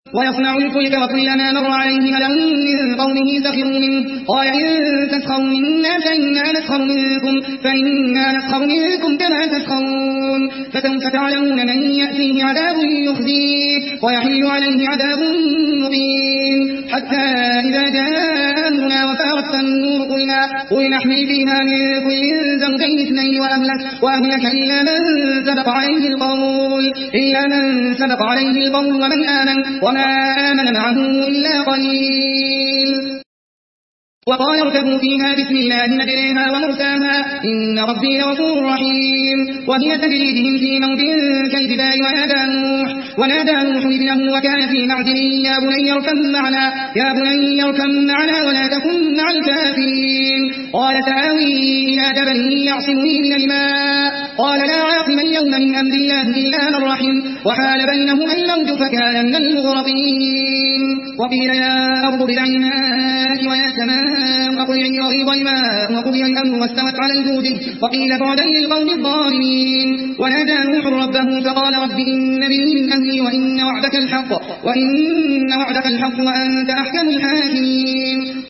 ويصنع الفلك وكلما مر عليه ملأ من قومه سخروا منه قال إن تسخروا منا فإنا نسخر منكم كما تسخرون فسوف تعلمون من يأتيه عذاب يخزيه ويحل عليه عذاب مقيم حتى إذا جاء أمرنا وفارت النور قل نحمل فيها من كل زوجين اثنين وأهلك إلا من سبق عليه القول ومن آمن وما آمن معه إلا قليل وقال اركبوا فيها بسم الله مجريها ومرساها إن ربي لغفور رحيم وهي تجري بهم في موج كالجبال ونادى نوح ابنه وكان في معزل يا بني اركب معنا ولا تكن مع الكافرين قال سآوي إلى جبل يعصمني من الماء قال لا عاصم اليوم من أمر الله إلا من رحم وحال بينهما الموج فكان من المغرقين وقيل يا أرض ابلعي الماء ويا سماء أقلعي وغيض الماء وقضي الأمر واستوت على الجود وقيل بعدا للقوم الظالمين ونادى نوح ربه فقال رب إن ابني من أهلي وإن وعدك الحق وأنت أحكم الحاكمين